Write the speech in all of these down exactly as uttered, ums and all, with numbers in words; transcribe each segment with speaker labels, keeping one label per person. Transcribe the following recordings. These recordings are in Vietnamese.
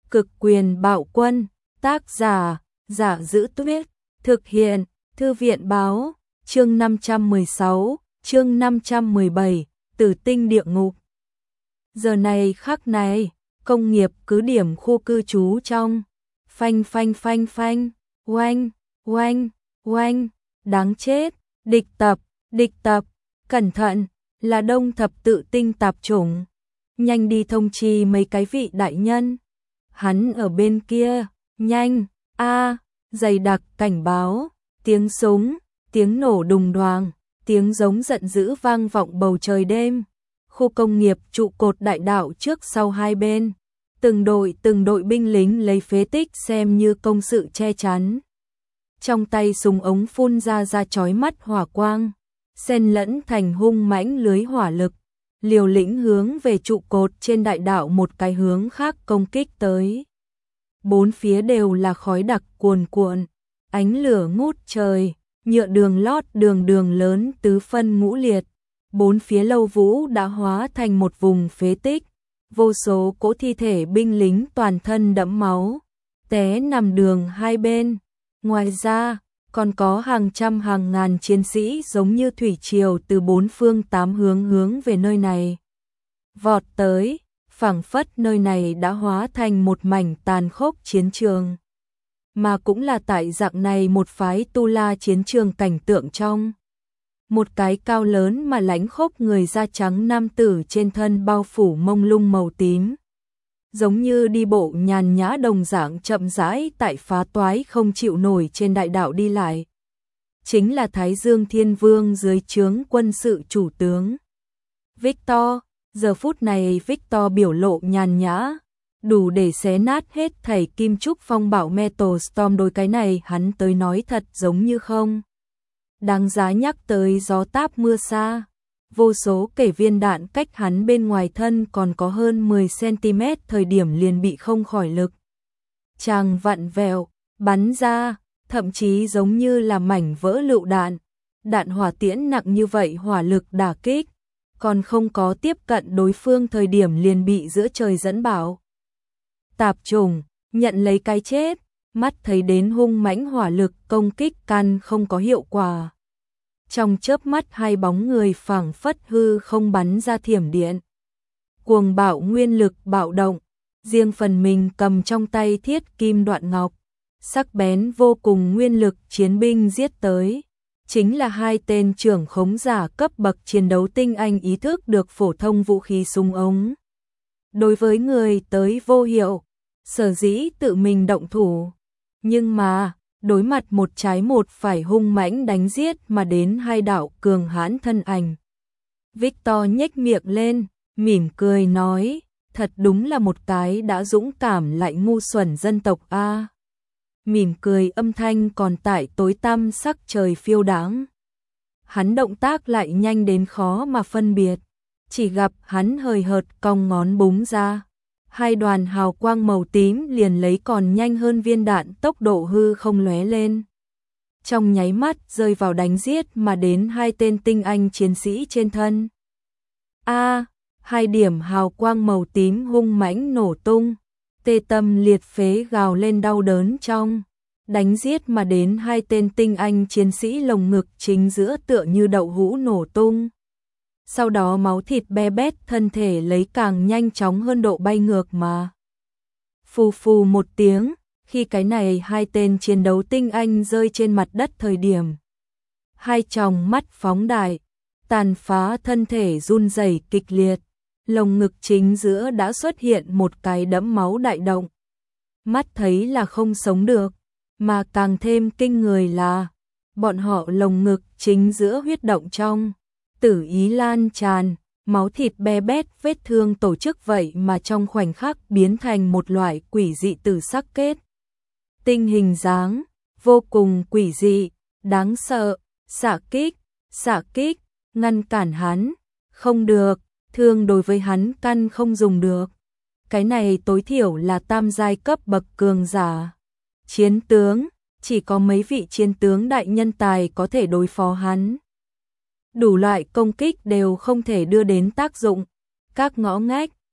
Speaker 1: Cực quyền bạo quân, tác giả, Giả Giữ Tuyết, thực hiện, Thư viện Báo, chương năm trăm mười sáu, chương năm trăm mười bảy, Tử tinh địa ngục. Giờ này khắc này, công nghiệp cứ điểm khu cư trú trong, phanh phanh phanh phanh, oanh, oanh, oanh, đáng chết, địch tập, địch tập, cẩn thận, là Đông thập tự tinh tạp chủng. Nhanh đi thông trì mấy cái vị đại nhân. Hắn ở bên kia, nhanh, a, dày đặc cảnh báo, tiếng súng, tiếng nổ đùng đoàng, tiếng giống giận dữ vang vọng bầu trời đêm. Khu công nghiệp trụ cột đại đạo trước sau hai bên, từng đội từng đội binh lính lấy phế tích xem như công sự che chắn. Trong tay súng ống phun ra ra chói mắt hỏa quang, xen lẫn thành hung mãnh lưới hỏa lực, liều lĩnh hướng về trụ cột trên đại đạo một cái hướng khác công kích tới. Bốn phía đều là khói đặc cuồn cuộn, ánh lửa ngút trời, nhựa đường lót đường đường lớn tứ phân ngũ liệt. Bốn phía Lâu Vũ đã hóa thành một vùng phế tích, vô số cỗ thi thể binh lính toàn thân đẫm máu, té nằm đường hai bên. Ngoài ra, còn có hàng trăm hàng ngàn chiến sĩ giống như thủy triều từ bốn phương tám hướng hướng về nơi này vọt tới, phảng phất nơi này đã hóa thành một mảnh tàn khốc chiến trường. Mà cũng là tại dạng này một phái tu la chiến trường cảnh tượng trong. Một cái cao lớn mà lãnh khốc người da trắng nam tử trên thân bao phủ mông lung màu tím. Giống như đi bộ nhàn nhã đồng dạng chậm rãi tại phá toái không chịu nổi trên đại đạo đi lại. Chính là Thái Dương Thiên Vương dưới trướng quân sự chủ tướng Victor. Giờ phút này Victor biểu lộ nhàn nhã, đủ để xé nát hết thảy kim trúc phong bạo Metal Storm. Đôi cái này hắn tới nói thật giống như không đáng giá nhắc tới gió táp mưa xa. Vô số kể viên đạn cách hắn bên ngoài thân còn có hơn mười xăng-ti-mét thời điểm liền bị không khỏi lực chàng vặn vẹo, bắn ra, thậm chí giống như là mảnh vỡ lựu đạn. Đạn hỏa tiễn nặng như vậy hỏa lực đả kích, còn không có tiếp cận đối phương thời điểm liền bị giữa trời dẫn bảo. Tạp chủng, nhận lấy cái chết, mắt thấy đến hung mãnh hỏa lực công kích căn không có hiệu quả. Trong chớp mắt hai bóng người phảng phất hư không bắn ra thiểm điện. Cuồng bạo nguyên lực bạo động, riêng phần mình cầm trong tay thiết kim đoạn ngọc, sắc bén vô cùng nguyên lực chiến binh giết tới. Chính là hai tên trưởng khống giả cấp bậc chiến đấu tinh anh ý thức được phổ thông vũ khí súng ống đối với người tới vô hiệu, sở dĩ tự mình động thủ. Nhưng mà, đối mặt một trái một phải hung mãnh đánh giết mà đến hai đạo cường hãn thân ảnh. Victor nhếch miệng lên, mỉm cười nói, thật đúng là một cái đã dũng cảm lại ngu xuẩn dân tộc a. Mỉm cười âm thanh còn tại tối tăm sắc trời phiêu đãng. Hắn động tác lại nhanh đến khó mà phân biệt, chỉ gặp hắn hời hợt cong ngón búng ra. Hai đoàn hào quang màu tím liền lấy còn nhanh hơn viên đạn tốc độ hư không lóe lên. Trong nháy mắt rơi vào đánh giết mà đến hai tên tinh anh chiến sĩ trên thân. A, hai điểm hào quang màu tím hung mãnh nổ tung, tê tâm liệt phế gào lên đau đớn trong. Đánh giết mà đến hai tên tinh anh chiến sĩ lồng ngực chính giữa tựa như đậu hũ nổ tung. Sau đó máu thịt be bét, thân thể lấy càng nhanh chóng hơn độ bay ngược mà. Phù phù một tiếng, khi cái này hai tên chiến đấu tinh anh rơi trên mặt đất thời điểm. Hai tròng mắt phóng đại, tàn phá thân thể run rẩy kịch liệt, lồng ngực chính giữa đã xuất hiện một cái đẫm máu đại động. Mắt thấy là không sống được, mà càng thêm kinh người là, bọn họ lồng ngực chính giữa huyết động trong. Tử ý lan tràn, máu thịt be bét, vết thương tổ chức vậy mà trong khoảnh khắc biến thành một loại quỷ dị tử sắc kết. Tinh hình dáng, vô cùng quỷ dị, đáng sợ, xạ kích, xạ kích, ngăn cản hắn, không được, thương đối với hắn căn không dùng được. Cái này tối thiểu là tam giai cấp bậc cường giả. Chiến tướng, chỉ có mấy vị chiến tướng đại nhân tài có thể đối phó hắn. Đủ loại công kích đều không thể đưa đến tác dụng. Các ngõ ngách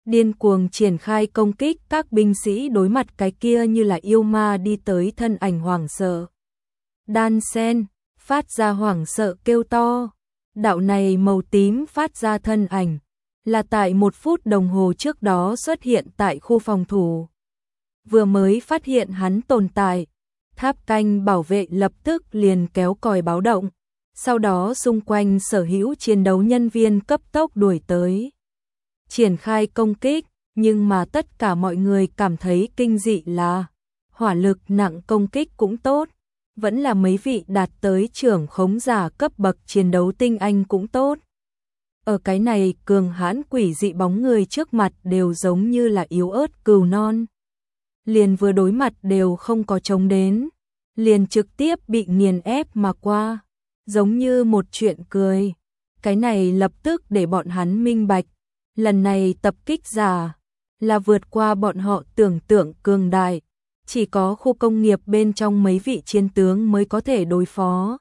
Speaker 1: điên cuồng triển khai công kích các binh sĩ đối mặt cái kia như là yêu ma đi tới thân ảnh hoảng sợ. Đan sen, phát ra hoảng sợ kêu to. Đạo này màu tím phát ra thân ảnh, là tại một phút đồng hồ trước đó xuất hiện tại khu phòng thủ. Vừa mới phát hiện hắn tồn tại, tháp canh bảo vệ lập tức liền kéo còi báo động. Sau đó xung quanh sở hữu chiến đấu nhân viên cấp tốc đuổi tới, triển khai công kích, nhưng mà tất cả mọi người cảm thấy kinh dị là hỏa lực nặng công kích cũng tốt, vẫn là mấy vị đạt tới trưởng khống giả cấp bậc chiến đấu tinh anh cũng tốt. Ở cái này cường hãn quỷ dị bóng người trước mặt đều giống như là yếu ớt cừu non. Liền vừa đối mặt đều không có chống đến, liền trực tiếp bị nghiền ép mà qua, giống như một chuyện cười. Cái này lập tức để bọn hắn minh bạch, lần này tập kích giả là vượt qua bọn họ tưởng tượng cường đại, chỉ có khu công nghiệp bên trong mấy vị chiến tướng mới có thể đối phó.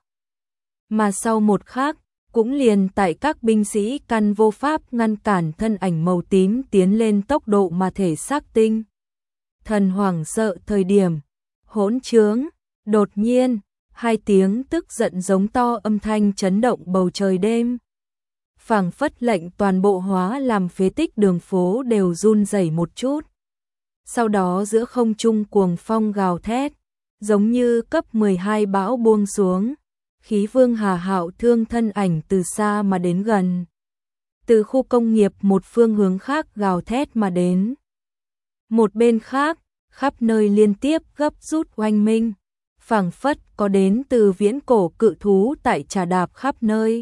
Speaker 1: Mà sau một khắc, cũng liền tại các binh sĩ căn vô pháp ngăn cản thân ảnh màu tím tiến lên tốc độ mà thể xác tinh thần hoảng sợ thời điểm, hỗn trướng, đột nhiên, hai tiếng tức giận giống to âm thanh chấn động bầu trời đêm. Phảng phất lệnh toàn bộ hóa làm phế tích đường phố đều run rẩy một chút. Sau đó giữa không trung cuồng phong gào thét, giống như cấp mười hai bão buông xuống. Khí Vương Hà Hạo Thương thân ảnh từ xa mà đến gần. Từ khu công nghiệp một phương hướng khác gào thét mà đến. Một bên khác, khắp nơi liên tiếp gấp rút oanh minh, phảng phất có đến từ viễn cổ cự thú tại trà đạp khắp nơi.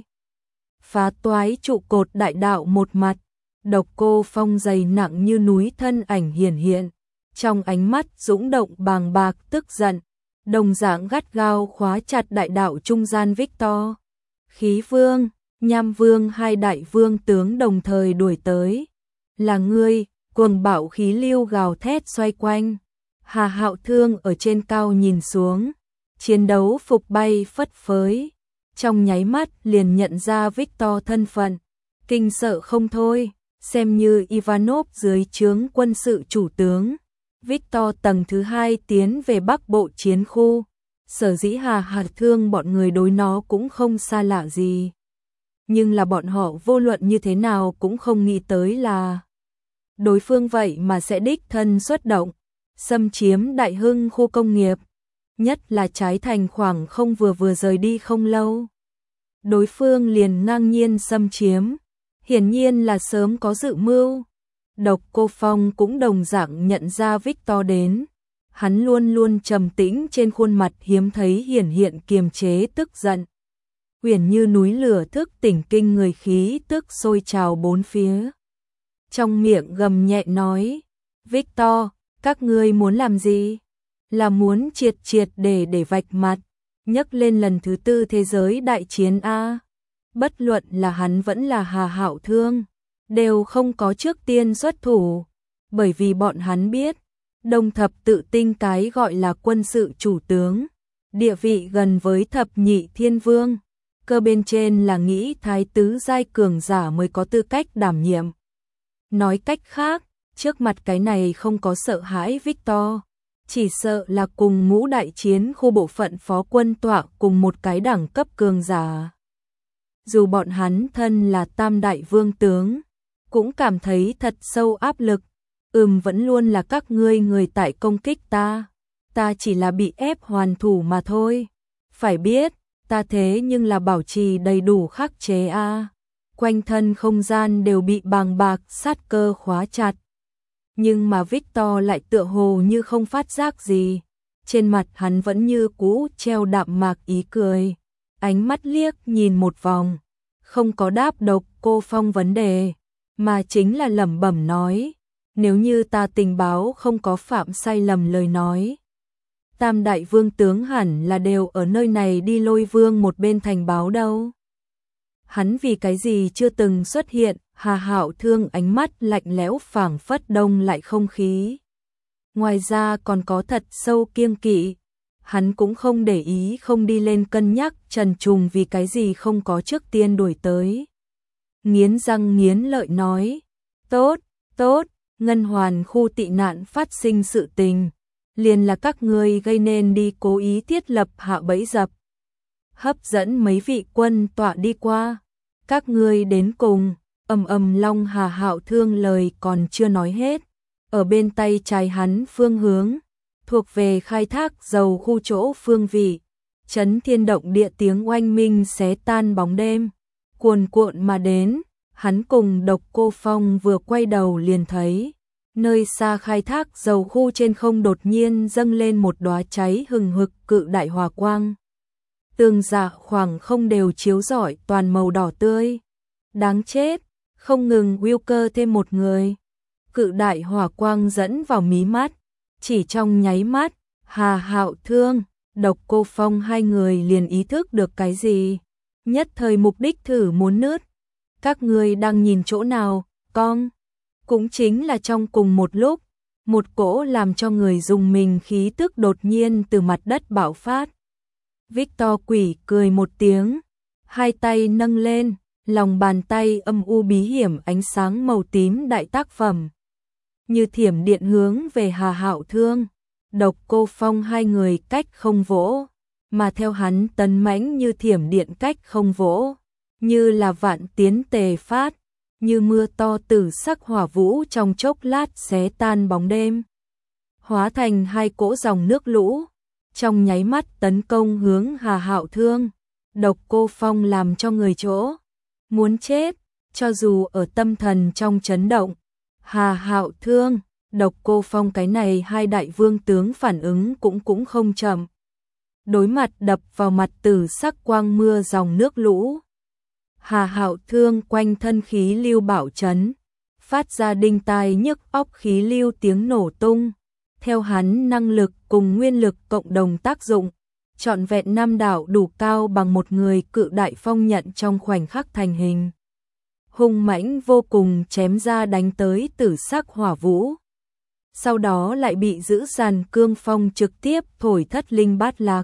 Speaker 1: Phá toái trụ cột đại đạo một mặt, độc cô phong dày nặng như núi thân ảnh hiển hiện, trong ánh mắt dũng động bàng bạc tức giận, đồng dạng gắt gao khóa chặt đại đạo trung gian Victor. Khí Vương, Nham Vương hai đại vương tướng đồng thời đuổi tới. Là ngươi, cuồng bạo khí lưu gào thét xoay quanh. Hà Hạo Thương ở trên cao nhìn xuống, chiến đấu phục bay phất phới. Trong nháy mắt liền nhận ra Victor thân phận, kinh sợ không thôi, xem như Ivanov dưới trướng quân sự chủ tướng. Victor tầng thứ hai tiến về Bắc Bộ chiến khu, sở dĩ Hà Hạo Thương bọn người đối nó cũng không xa lạ gì. Nhưng là bọn họ vô luận như thế nào cũng không nghĩ tới là đối phương vậy mà sẽ đích thân xuất động, xâm chiếm Đại Hưng khu công nghiệp, nhất là Trái Thành khoảng không vừa vừa rời đi không lâu. Đối phương liền ngang nhiên xâm chiếm, hiển nhiên là sớm có dự mưu. Độc Cô Phong cũng đồng dạng nhận ra Victor đến, hắn luôn luôn trầm tĩnh trên khuôn mặt hiếm thấy hiển hiện kiềm chế tức giận. Huyền như núi lửa thức tỉnh kinh người khí tức sôi trào bốn phía. Trong miệng gầm nhẹ nói, Victor, các ngươi muốn làm gì? Là muốn triệt triệt để để vạch mặt, nhấc lên lần thứ tư thế giới đại chiến A. Bất luận là hắn vẫn là Hà Hạo Thương, đều không có trước tiên xuất thủ, bởi vì bọn hắn biết, Đông Thập Tự Tinh cái gọi là quân sự chủ tướng, địa vị gần với Thập Nhị Thiên Vương, cơ bên trên là nghĩ thái tứ giai cường giả mới có tư cách đảm nhiệm. Nói cách khác, trước mặt cái này không có sợ hãi Victor, chỉ sợ là cùng ngũ đại chiến khu bộ phận phó quân tọa cùng một cái đẳng cấp cường giả. Dù bọn hắn thân là tam đại vương tướng, cũng cảm thấy thật sâu áp lực. Ừm vẫn luôn là các ngươi người tại công kích ta, ta chỉ là bị ép hoàn thủ mà thôi. Phải biết, ta thế nhưng là bảo trì đầy đủ khắc chế a. Quanh thân không gian đều bị bàng bạc sát cơ khóa chặt. Nhưng mà Victor lại tựa hồ như không phát giác gì, trên mặt hắn vẫn như cũ treo đạm mạc ý cười, ánh mắt liếc nhìn một vòng, không có đáp Độc Cô Phong vấn đề, mà chính là lẩm bẩm nói, nếu như ta tình báo không có phạm sai lầm lời nói, tam đại vương tướng hẳn là đều ở nơi này đi Lôi Vương một bên thành báo đâu. Hắn vì cái gì chưa từng xuất hiện? Hà Hạo Thương ánh mắt lạnh lẽo phảng phất đông lại không khí. Ngoài ra còn có thật sâu kiêng kỵ. Hắn cũng không để ý không đi lên cân nhắc Trần Trùng vì cái gì không có trước tiên đuổi tới. Nghiến răng nghiến lợi nói, tốt, tốt, Ngân Hoàn khu tị nạn phát sinh sự tình, liền là các ngươi gây nên đi, cố ý thiết lập hạ bẫy dập, hấp dẫn mấy vị quân tọa đi qua, các ngươi đến cùng. Ầm ầm. Long Hà Hạo Thương lời còn chưa nói hết, ở bên tay trái hắn phương hướng, thuộc về khai thác dầu khu chỗ phương vị, chấn thiên động địa tiếng oanh minh xé tan bóng đêm, cuồn cuộn mà đến. Hắn cùng Độc Cô Phong vừa quay đầu liền thấy, nơi xa khai thác dầu khu trên không đột nhiên dâng lên một đóa cháy hừng hực cự đại hỏa quang. Tường dạ khoảng không đều chiếu rọi toàn màu đỏ tươi. Đáng chết, không ngừng Wilker thêm một người. Cự đại hỏa quang dẫn vào mí mắt, chỉ trong nháy mắt, Hà Hạo Thương, Độc Cô Phong hai người liền ý thức được cái gì, nhất thời mục đích thử muốn nứt. Các ngươi đang nhìn chỗ nào, con? Cũng chính là trong cùng một lúc, một cỗ làm cho người dùng mình khí tức đột nhiên từ mặt đất bạo phát. Victor Quỷ cười một tiếng, hai tay nâng lên, lòng bàn tay âm u bí hiểm ánh sáng màu tím đại tác phẩm. Như thiểm điện hướng về Hà Hạo Thương, Độc Cô Phong hai người cách không vỗ, mà theo hắn tấn mãnh như thiểm điện cách không vỗ, như là vạn tiến tề phát, như mưa to tử sắc hỏa vũ trong chốc lát xé tan bóng đêm, hóa thành hai cỗ dòng nước lũ, trong nháy mắt tấn công hướng Hà Hạo Thương. Độc Cô Phong làm cho người chỗ muốn chết, cho dù ở tâm thần trong chấn động. Hà Hạo Thương, Độc Cô Phong cái này hai đại vương tướng phản ứng cũng cũng không chậm. Đối mặt đập vào mặt tử sắc quang mưa dòng nước lũ. Hà Hạo Thương quanh thân khí lưu bạo chấn, phát ra đinh tai nhức óc khí lưu tiếng nổ tung. Theo hắn năng lực cùng nguyên lực cộng đồng tác dụng, trọn vẹn năm đạo đủ cao bằng một người cự đại phong nhận trong khoảnh khắc thành hình. Hung mãnh vô cùng chém ra đánh tới tử sắc hỏa vũ. Sau đó lại bị giữ dàn cương phong trực tiếp thổi thất linh bát lạc.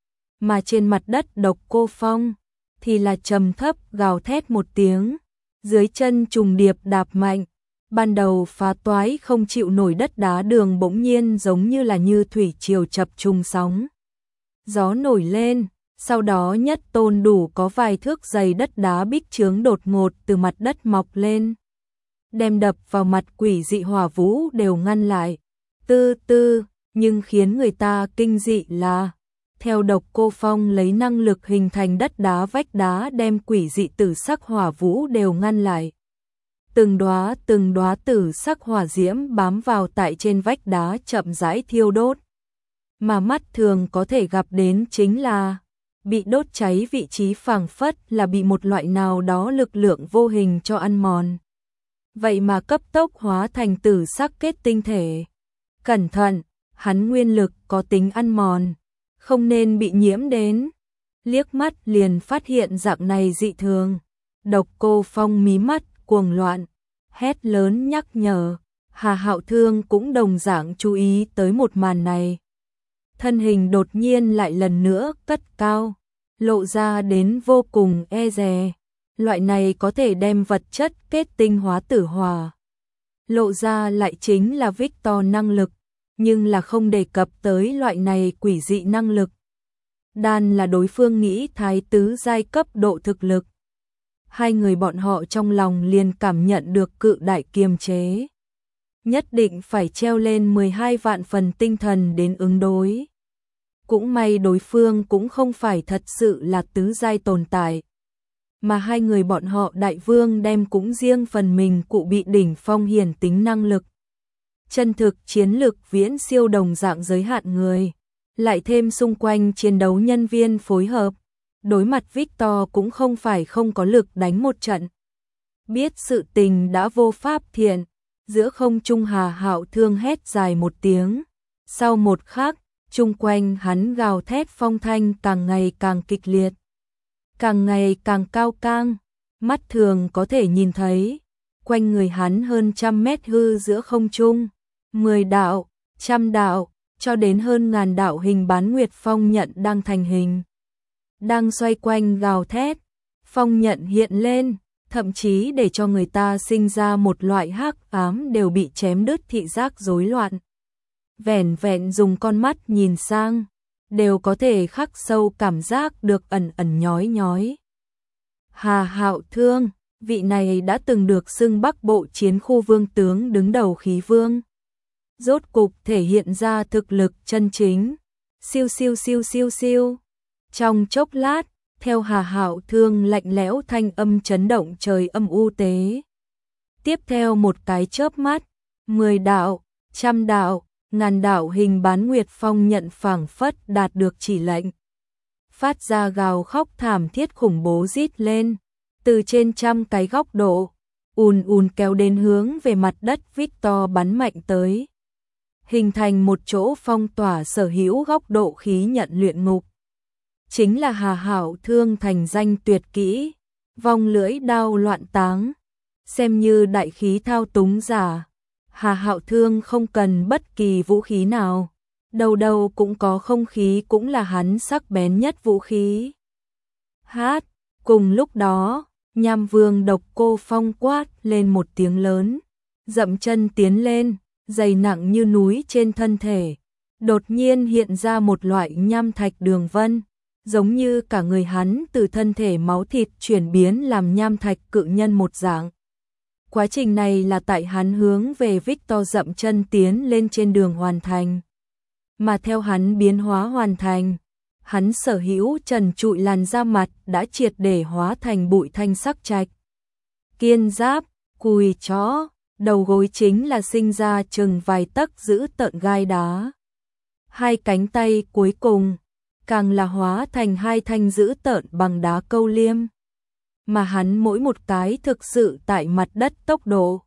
Speaker 1: Mà trên mặt đất Độc Cô Phong thì là trầm thấp gào thét một tiếng, dưới chân trùng điệp đạp mạnh. Ban đầu phá toái không chịu nổi đất đá đường bỗng nhiên giống như là như thủy triều chập trùng sóng. Gió nổi lên, sau đó nhất tôn đủ có vài thước dày đất đá bích chướng đột ngột từ mặt đất mọc lên. Đem đập vào mặt quỷ dị hỏa vũ đều ngăn lại. Tư tư, nhưng khiến người ta kinh dị là, theo Độc Cô Phong lấy năng lực hình thành đất đá vách đá đem quỷ dị tử sắc hỏa vũ đều ngăn lại. Từng đóa từng đóa tử sắc hỏa diễm bám vào tại trên vách đá chậm rãi thiêu đốt. Mà mắt thường có thể gặp đến chính là bị đốt cháy vị trí phảng phất là bị một loại nào đó lực lượng vô hình cho ăn mòn. Vậy mà cấp tốc hóa thành tử sắc kết tinh thể. Cẩn thận, hắn nguyên lực có tính ăn mòn, không nên bị nhiễm đến. Liếc mắt liền phát hiện dạng này dị thường. Độc Cô Phong mí mắt cuồng loạn, hét lớn nhắc nhở. Hà Hạo Thương cũng đồng dạng chú ý tới một màn này. Thân hình đột nhiên lại lần nữa cất cao, lộ ra đến vô cùng e dè. Loại này có thể đem vật chất kết tinh hóa tử hỏa. Lộ ra lại chính là Victor năng lực, nhưng là không đề cập tới loại này quỷ dị năng lực. Đan là đối phương nghĩ thái tứ giai cấp độ thực lực. Hai người bọn họ trong lòng liền cảm nhận được cự đại kiềm chế. Nhất định phải treo lên mười hai vạn phần tinh thần đến ứng đối. Cũng may đối phương cũng không phải thật sự là tứ giai tồn tại. Mà hai người bọn họ đại vương đem cũng riêng phần mình cụ bị đỉnh phong hiển tính năng lực. Chân thực chiến lực viễn siêu đồng dạng giới hạn người. Lại thêm xung quanh chiến đấu nhân viên phối hợp. Đối mặt Victor cũng không phải không có lực đánh một trận. Biết sự tình đã vô pháp thiện. Giữa không trung Hà Hạo Thương hét dài một tiếng. Sau một khắc, chung quanh hắn gào thét phong thanh càng ngày càng kịch liệt. Càng ngày càng cao cang, mắt thường có thể nhìn thấy. Quanh người hắn hơn trăm mét hư giữa không trung. Mười đạo, trăm đạo, cho đến hơn ngàn đạo hình bán nguyệt phong nhận đang thành hình. Đang xoay quanh gào thét, phong nhận hiện lên, thậm chí để cho người ta sinh ra một loại hắc ám đều bị chém đứt thị giác rối loạn. Vẻn vẹn dùng con mắt nhìn sang, đều có thể khắc sâu cảm giác được ẩn ẩn nhói nhói. Hà Hạo Thương, vị này đã từng được xưng Bắc Bộ chiến khu vương tướng đứng đầu khí vương. Rốt cục thể hiện ra thực lực chân chính. Siêu siêu siêu siêu siêu. Trong chốc lát, theo Hà Hạo Thương lạnh lẽo thanh âm chấn động trời âm u tế. Tiếp theo một cái chớp mắt, mười đạo, trăm đạo, ngàn đạo hình bán nguyệt phong nhận phảng phất đạt được chỉ lệnh. Phát ra gào khóc thảm thiết khủng bố rít lên, từ trên trăm cái góc độ, ùn ùn kéo đến hướng về mặt đất Victor bắn mạnh tới. Hình thành một chỗ phong tỏa sở hữu góc độ khí nhận luyện ngục. Chính là Hà Hạo Thương thành danh tuyệt kỹ, vong lưỡi đao loạn táng, xem như đại khí thao túng giả. Hà Hạo Thương không cần bất kỳ vũ khí nào, đầu đầu cũng có không khí cũng là hắn sắc bén nhất vũ khí. Hát, cùng lúc đó, Nham Vương Độc Cô Phong quát lên một tiếng lớn, dậm chân tiến lên, dày nặng như núi trên thân thể, đột nhiên hiện ra một loại nham thạch đường vân, giống như cả người hắn từ thân thể máu thịt chuyển biến làm nham thạch cự nhân một dạng. Quá trình này là tại hắn hướng về Victor dậm chân tiến lên trên đường hoàn thành. Mà theo hắn biến hóa hoàn thành, hắn sở hữu trần trụi làn da mặt đã triệt để hóa thành bụi thanh sắc trạch. Kiên giáp, cùi chó, đầu gối chính là sinh ra chừng vài tấc giữ tợn gai đá. Hai cánh tay cuối cùng, càng là hóa thành hai thanh giữ tợn bằng đá câu liêm. Mà hắn mỗi một cái thực sự tại mặt đất tốc độ,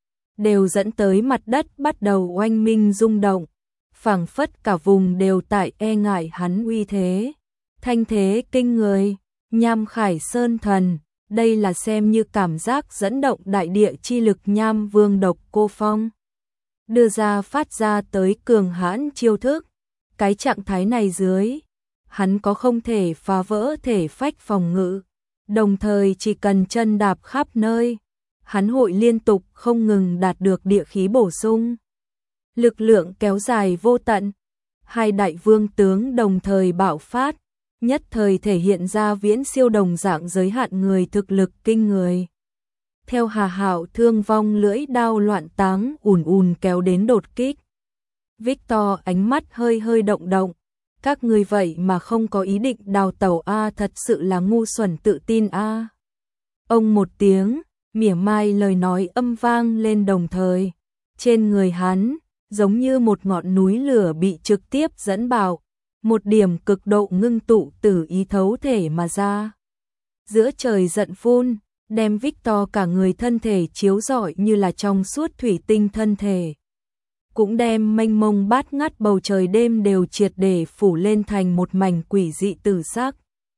Speaker 1: đều dẫn tới mặt đất bắt đầu oanh minh rung động, phảng phất cả vùng đều tại e ngại hắn uy thế. Thanh thế kinh người, Nham Khải Sơn Thần, đây là xem như cảm giác dẫn động đại địa chi lực Nham Vương Độc Cô Phong. Đưa ra phát ra tới cường hãn chiêu thức, cái trạng thái này dưới, hắn có không thể phá vỡ thể phách phòng ngự. Đồng thời chỉ cần chân đạp khắp nơi, hắn hội liên tục không ngừng đạt được địa khí bổ sung. Lực lượng kéo dài vô tận, hai đại vương tướng đồng thời bạo phát, nhất thời thể hiện ra viễn siêu đồng dạng giới hạn người thực lực kinh người. Theo Hà Hạo Thương vong lưỡi đao loạn táng ùn ùn kéo đến đột kích. Victor ánh mắt hơi hơi động động. Các người vậy mà không có ý định đào tẩu a, thật sự là ngu xuẩn tự tin a. Ông một tiếng, mỉa mai lời nói âm vang lên đồng thời. Trên người hắn, giống như một ngọn núi lửa bị trực tiếp dẫn bạo, một điểm cực độ ngưng tụ từ ý thấu thể mà ra. Giữa trời giận phun, đem Victor cả người thân thể chiếu rọi như là trong suốt thủy tinh thân thể. Cũng đem mênh mông bát ngát bầu trời đêm đều triệt để phủ lên thành một mảnh quỷ dị tử sắc.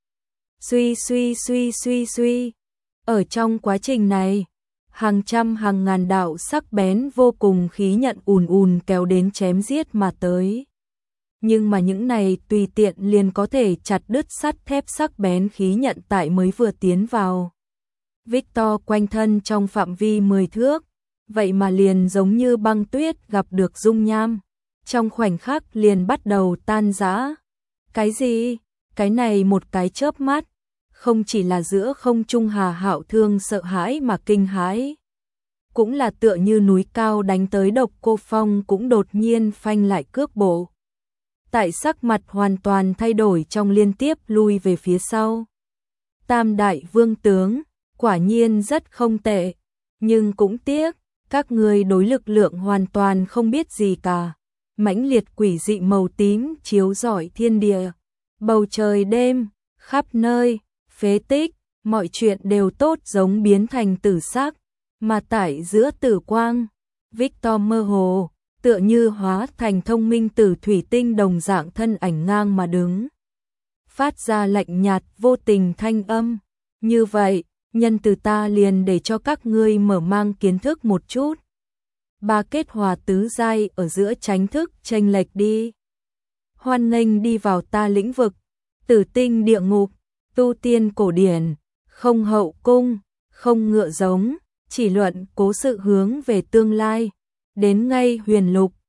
Speaker 1: Suy suy suy suy suy. Ở trong quá trình này, hàng trăm hàng ngàn đạo sắc bén vô cùng khí nhận ùn ùn kéo đến chém giết mà tới. Nhưng mà những này tùy tiện liền có thể chặt đứt sắt thép sắc bén khí nhận tại mới vừa tiến vào. Victor quanh thân trong phạm vi mười thước, vậy mà liền giống như băng tuyết gặp được dung nham, trong khoảnh khắc liền bắt đầu tan rã. Cái gì? Cái này một cái chớp mắt, không chỉ là giữa không trung Hà Hạo Thương sợ hãi mà kinh hãi, cũng là tựa như núi cao đánh tới Độc Cô Phong cũng đột nhiên phanh lại cước bộ. Tại sắc mặt hoàn toàn thay đổi trong liên tiếp lui về phía sau. Tam đại vương tướng, quả nhiên rất không tệ, nhưng cũng tiếc, các người đối lực lượng hoàn toàn không biết gì cả. Mãnh liệt quỷ dị màu tím chiếu rọi thiên địa, bầu trời đêm, khắp nơi, phế tích, mọi chuyện đều tốt giống biến thành tử sắc, mà tại giữa tử quang, Victor mơ hồ, tựa như hóa thành thông minh tử thủy tinh đồng dạng thân ảnh ngang mà đứng. Phát ra lạnh nhạt vô tình thanh âm, như vậy, nhân từ ta liền để cho các ngươi mở mang kiến thức một chút. Ba kết hòa tứ giai ở giữa tránh thức chênh lệch đi. Hoan nghênh đi vào ta lĩnh vực, tử tinh địa ngục, tu tiên cổ điển, không hậu cung, không ngựa giống, chỉ luận cố sự hướng về tương lai. Đến ngay huyền lục,